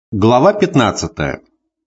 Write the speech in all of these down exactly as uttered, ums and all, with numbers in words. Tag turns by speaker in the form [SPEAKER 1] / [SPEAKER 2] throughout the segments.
[SPEAKER 1] Глава пятнадцатая.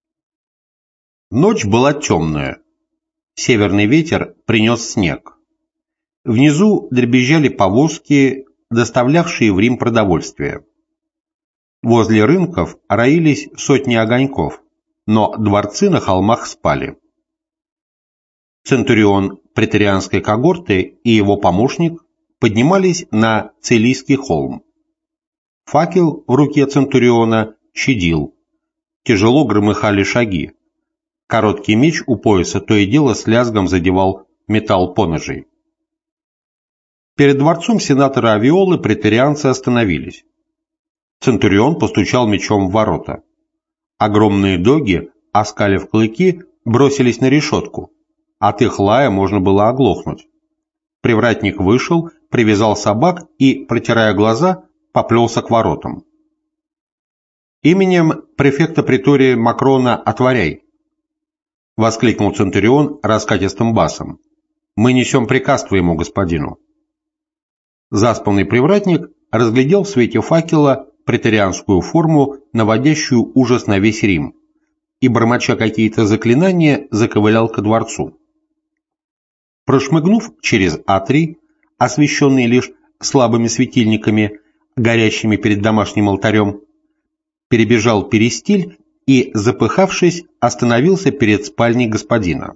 [SPEAKER 1] Ночь была темная. Северный ветер принес снег. Внизу дребезжали повозки, доставлявшие в Рим продовольствие. Возле рынков роились сотни огоньков, но дворцы на холмах спали. Центурион преторианской когорты и его помощник поднимались на Целийский холм. Факел в руке центуриона чадил. Тяжело громыхали шаги. Короткий меч у пояса то и дело с лязгом задевал металл поножей. Перед дворцом сенатора Авиолы преторианцы остановились. Центурион постучал мечом в ворота. Огромные доги, оскалив клыки, бросились на решетку. От их лая можно было оглохнуть. Привратник вышел, привязал собак и, протирая глаза, поплелся к воротам. «Именем префекта притории Макрона отворяй!» — воскликнул центурион раскатистым басом. «Мы несем приказ твоему господину». Заспанный привратник разглядел в свете факела преторианскую форму, наводящую ужас на весь Рим, и, бормоча какие-то заклинания, заковылял ко дворцу. Прошмыгнув через атрий, освещенный лишь слабыми светильниками, горящими перед домашним алтарем, перебежал перистиль и, запыхавшись, остановился перед спальней господина.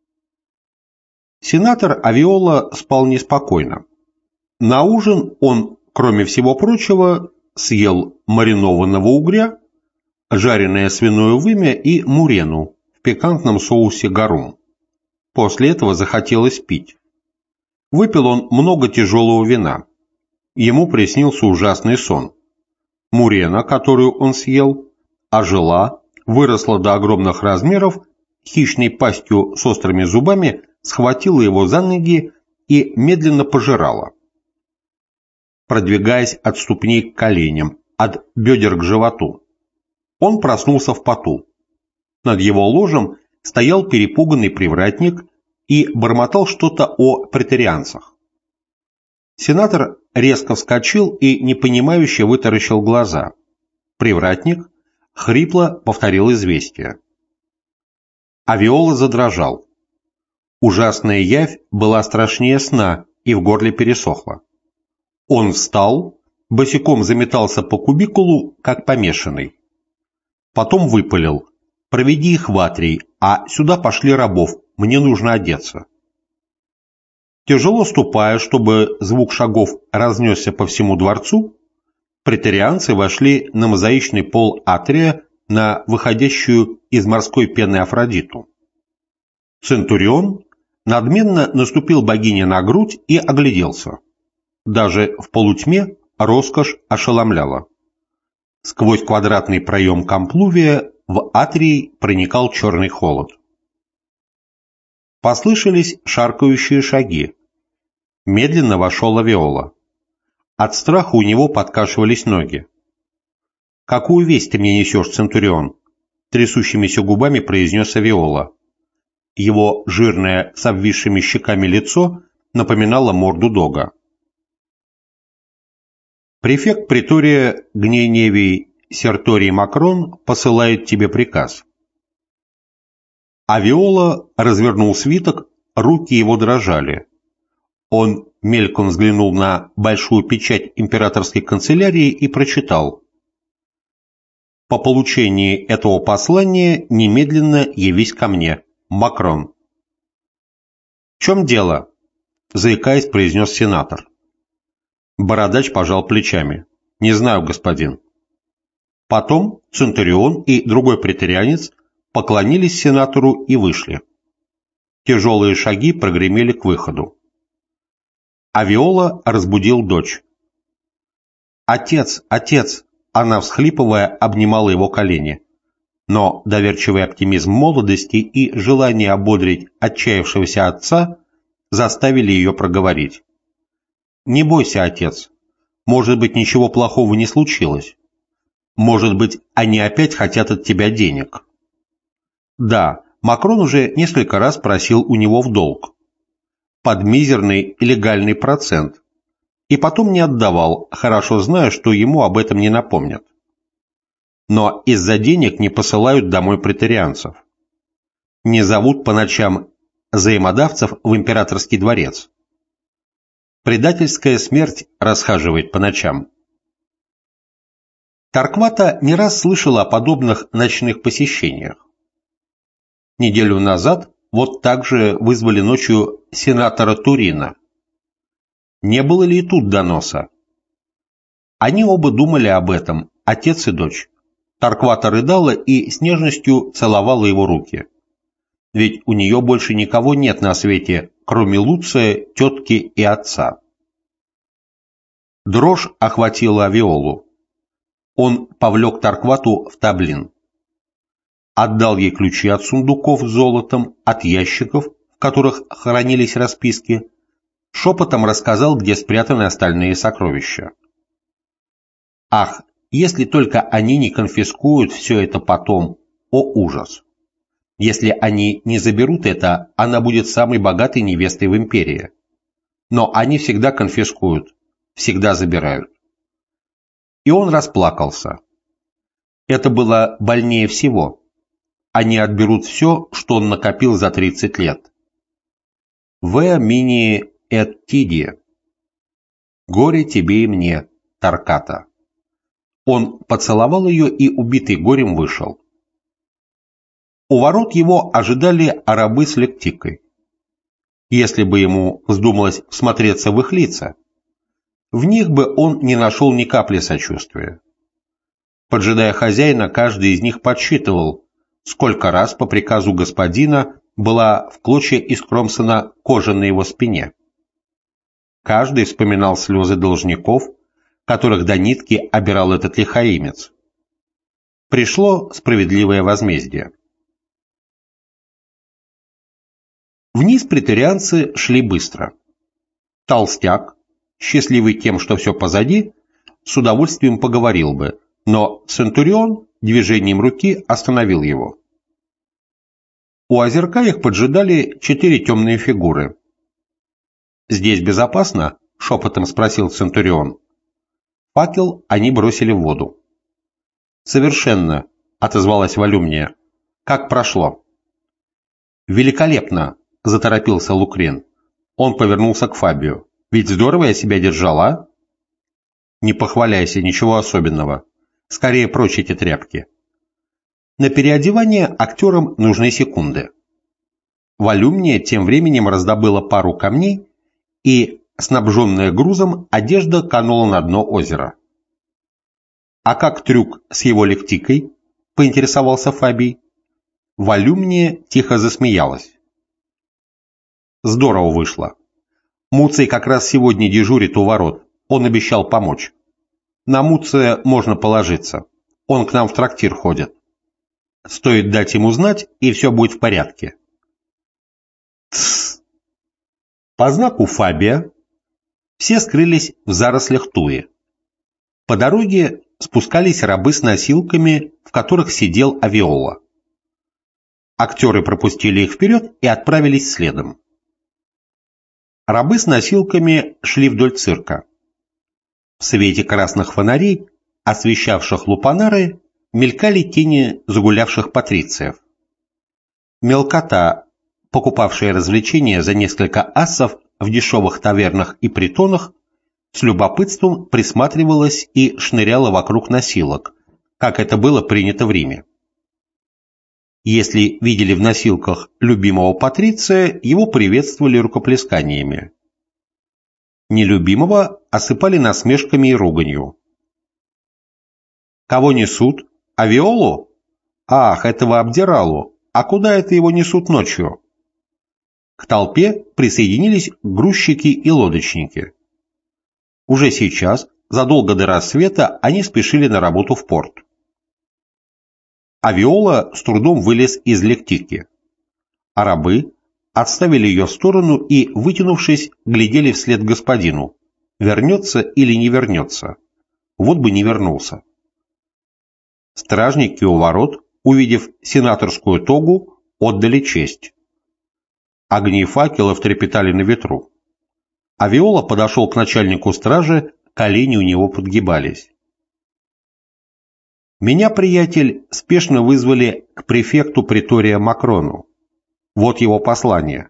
[SPEAKER 1] Сенатор Авиола спал неспокойно. На ужин он, кроме всего прочего, съел маринованного угря, жареное свиное вымя и мурену в пикантном соусе гарум. После этого захотелось пить. Выпил он много тяжелого вина. Ему приснился ужасный сон. Мурена, которую он съел, ожила, выросла до огромных размеров, хищной пастью с острыми зубами схватила его за ноги и медленно пожирала, продвигаясь от ступней к коленям, от бедер к животу. Он проснулся в поту. Над его ложем стоял перепуганный привратник и бормотал что-то о преторианцах. Сенатор резко вскочил и непонимающе вытаращил глаза. Привратник хрипло повторил известие. Авиола задрожал. Ужасная явь была страшнее сна, и в горле пересохло. Он встал, босиком заметался по кубикулу, как помешанный. Потом выпалил: «Проведи их в атрий, а сюда пошли рабов, мне нужно одеться». Тяжело ступая, чтобы звук шагов разнесся по всему дворцу, преторианцы вошли на мозаичный пол атрия, на выходящую из морской пены Афродиту. Центурион надменно наступил богине на грудь и огляделся. Даже в полутьме роскошь ошеломляла. Сквозь квадратный проем камплувия в атрий проникал черный холод. Послышались шаркающие шаги. Медленно вошел Авиола. От страха у него подкашивались ноги. «Какую весть ты мне несешь, центурион?» — трясущимися губами произнес Авиола. Его жирное с обвисшими щеками лицо напоминало морду дога. «Префект притория Гнейневий Серторий Макрон посылает тебе приказ». Авиола развернул свиток, руки его дрожали. Он мельком взглянул на большую печать императорской канцелярии и прочитал: «По получении этого послания немедленно явись ко мне, Макрон». «В чем дело?» — заикаясь, произнес сенатор. Бородач пожал плечами. «Не знаю, господин». Потом центурион и другой преторианец поклонились сенатору и вышли. Тяжелые шаги прогремели к выходу. Авиола разбудил дочь. «Отец, отец!» — она, всхлипывая, обнимала его колени. Но доверчивый оптимизм молодости и желание ободрить отчаявшегося отца заставили ее проговорить. «Не бойся, отец. Может быть, ничего плохого не случилось. Может быть, они опять хотят от тебя денег». Да, Макрон уже несколько раз просил у него в долг. Под мизерный легальный процент. И потом не отдавал, хорошо зная, что ему об этом не напомнят. но из-за денег не посылают домой преторианцев. Не зовут по ночам взаимодавцев в императорский дворец. Предательская смерть расхаживает по ночам. Торквата не раз слышала о подобных ночных посещениях. Неделю назад вот так же вызвали ночью сенатора Турина. Не было ли и тут доноса? Они оба думали об этом, отец и дочь. Торквата рыдала и с нежностью целовала его руки. Ведь у нее больше никого нет на свете, кроме Луция, тетки и отца. Дрожь охватила Авиолу. Он повлек Торквату в Таблин. Отдал ей ключи от сундуков с золотом, от ящиков, в которых хранились расписки, шепотом рассказал, где спрятаны остальные сокровища. Ах, если только они не конфискуют все это потом, о ужас! Если они не заберут это, она будет самой богатой невестой в империи. Но они всегда конфискуют, всегда забирают. И он расплакался. Это было больнее всего. Они отберут все, что он накопил за тридцать лет. «Ве мини эт тиди». «Горе тебе и мне, Торката». Он поцеловал ее и, убитый горем, вышел. У ворот его ожидали арабы с лектикой. Если бы ему вздумалось всмотреться в их лица, в них бы он не нашел ни капли сочувствия. Поджидая хозяина, каждый из них подсчитывал, сколько раз по приказу господина была в клочья искромсана кожа на его спине. Каждый вспоминал слезы должников, которых до нитки обирал этот лихаимец. Пришло справедливое возмездие. Вниз преторианцы шли быстро. Толстяк, счастливый тем, что все позади, с удовольствием поговорил бы, но Центурион движением руки остановил его. У озерка их поджидали четыре темные фигуры. «Здесь безопасно?» — шепотом спросил Центурион. Факел они бросили в воду. «Совершенно», — отозвалась Волюмния. «Как прошло?» «Великолепно», — заторопился Лукрен. Он повернулся к Фабию. «Ведь здорово я себя держал, а?» «Не похваляйся, ничего особенного. Скорее прочь эти тряпки». На переодевание актерам нужны секунды. Волюмния тем временем раздобыла пару камней, и, снабженная грузом, одежда канула на дно озера. «А как трюк с его лектикой?» — поинтересовался Фабий. Волюмния тихо засмеялась. «Здорово вышло. Муций как раз сегодня дежурит у ворот. Он обещал помочь. На Муция можно положиться. Он к нам в трактир ходит. Стоит дать ему знать, и все будет в порядке». Тссс. По знаку Фабия все скрылись в зарослях туи. По дороге спускались рабы с носилками, в которых сидел Авиола. Актеры пропустили их вперед и отправились следом. Рабы с носилками шли вдоль цирка. В свете красных фонарей, освещавших лупанары, мелькали тени загулявших патрициев. Мелкота, покупавшая развлечения за несколько ассов в дешевых тавернах и притонах, с любопытством присматривалась и шныряла вокруг носилок, как это было принято в Риме. Если видели в носилках любимого патриция, его приветствовали рукоплесканиями. Нелюбимого осыпали насмешками и руганью. «Кого несут? Авиолу? Ах, этого обдиралу! А куда это его несут ночью?» К толпе присоединились грузчики и лодочники. Уже сейчас, задолго до рассвета, они спешили на работу в порт. Авиола с трудом вылез из лектики. А рабы отставили ее в сторону и, вытянувшись, глядели вслед господину. Вернется или не вернется? Вот бы не вернулся. Стражники у ворот, увидев сенаторскую тогу, отдали честь. Огни факелов трепетали на ветру. Авиола подошел к начальнику стражи, колени у него подгибались. Меня, приятель, спешно вызвали к префекту притория Макрону. Вот его послание.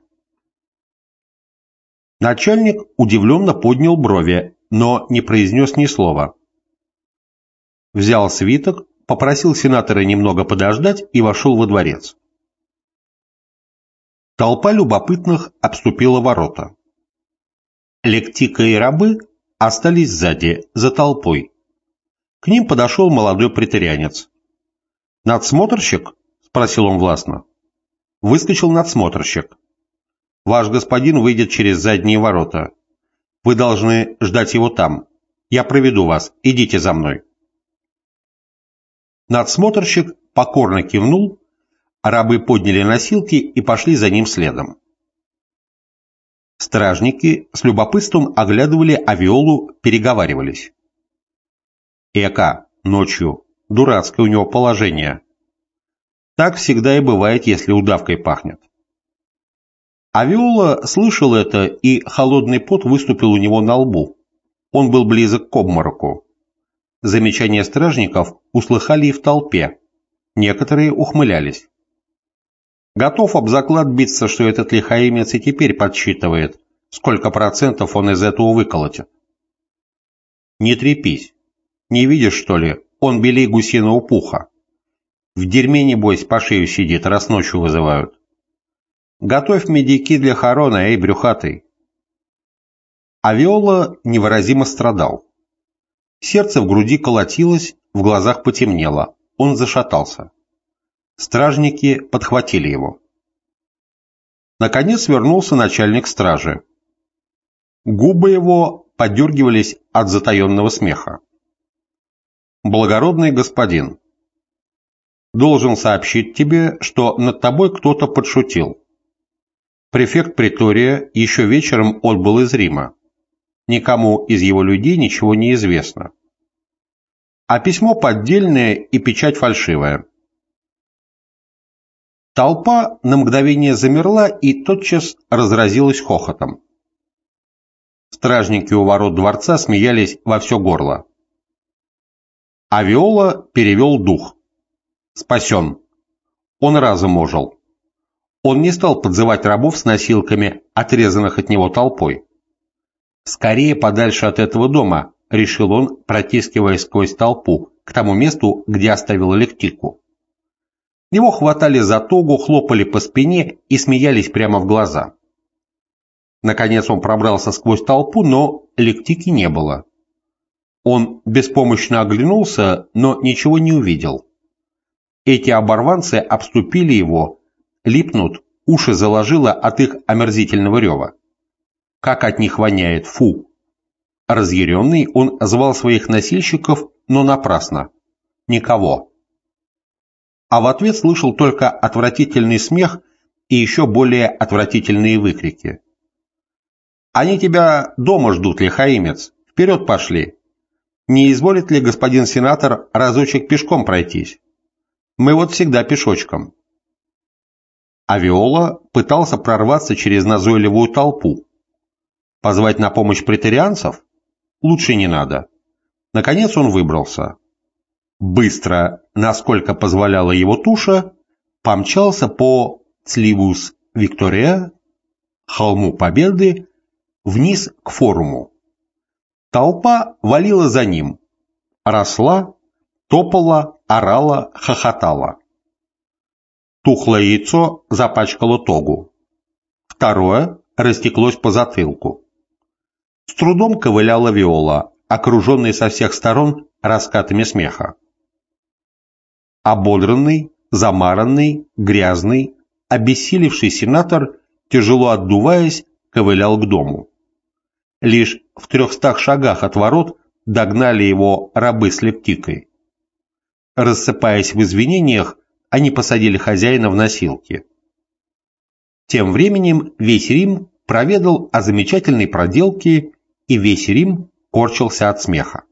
[SPEAKER 1] Начальник удивленно поднял брови, но не произнес ни слова. Взял свиток, попросил сенатора немного подождать и вошел во дворец. Толпа любопытных обступила ворота. Лектика и рабы остались сзади, за толпой. К ним подошел молодой преторианец. «Надсмотрщик?» – спросил он властно. Выскочил надсмотрщик. «Ваш господин выйдет через задние ворота. Вы должны ждать его там. Я проведу вас. Идите за мной». Надсмотрщик покорно кивнул, а рабы подняли носилки и пошли за ним следом. Стражники с любопытством оглядывали авиолу, переговаривались. «Эка, ночью. Дурацкое у него положение. Так всегда и бывает, если удавкой пахнет». Авиола слышал это, и холодный пот выступил у него на лбу. Он был близок к обмороку. Замечания стражников услыхали и в толпе. Некоторые ухмылялись. Готов об заклад биться, что этот лихаимец и теперь подсчитывает, сколько процентов он из этого выколотит. Не трепись. Не видишь, что ли, он белей гусиного пуха. В дерьме, небось, по шею сидит, раз ночью вызывают. Готовь медики для хорона, эй, брюхатый. Авиола невыразимо страдал. Сердце в груди колотилось, в глазах потемнело. Он зашатался. Стражники подхватили его. Наконец вернулся начальник стражи. Губы его подергивались от затаенного смеха. «Благородный господин, должен сообщить тебе, что над тобой кто-то подшутил. Префект притория еще вечером отбыл из Рима. Никому из его людей ничего не известно. А письмо поддельное и печать фальшивая». Толпа на мгновение замерла и тотчас разразилась хохотом. Стражники у ворот дворца смеялись во все горло. Авиола перевел дух. Спасен. Он разом ожил. Он не стал подзывать рабов с носилками, отрезанных от него толпой. «Скорее подальше от этого дома», — решил он, протискиваясь сквозь толпу, к тому месту, где оставил Лектику. Его хватали за тогу, хлопали по спине и смеялись прямо в глаза. Наконец он пробрался сквозь толпу, но Лектики не было. Он беспомощно оглянулся, но ничего не увидел. Эти оборванцы обступили его, липнут, уши заложило от их омерзительного рева. Как от них воняет, фу! Разъяренный он звал своих носильщиков, но напрасно. Никого. А в ответ слышал только отвратительный смех и еще более отвратительные выкрики. «Они тебя дома ждут, лихаимец! Вперед пошли! Не изволит ли господин сенатор разочек пешком пройтись? Мы вот всегда пешочком». Авиола пытался прорваться через назойливую толпу. Позвать на помощь преторианцев? Лучше не надо. Наконец он выбрался. Быстро, насколько позволяла его туша, помчался по Цливус Виктория, холму Победы, вниз к форуму. Толпа валила за ним, росла, топала, орала, хохотала. Тухлое яйцо запачкало тогу. Второе растеклось по затылку. С трудом ковыляла Виола, окруженный со всех сторон раскатами смеха. Ободранный, замаранный, грязный, обессилевший сенатор, тяжело отдуваясь, ковылял к дому. Лишь в трехстах шагах от ворот догнали его рабы с Лектикой. Рассыпаясь в извинениях, они посадили хозяина в носилки. Тем временем весь Рим проведал о замечательной проделке, и весь Рим корчился от смеха.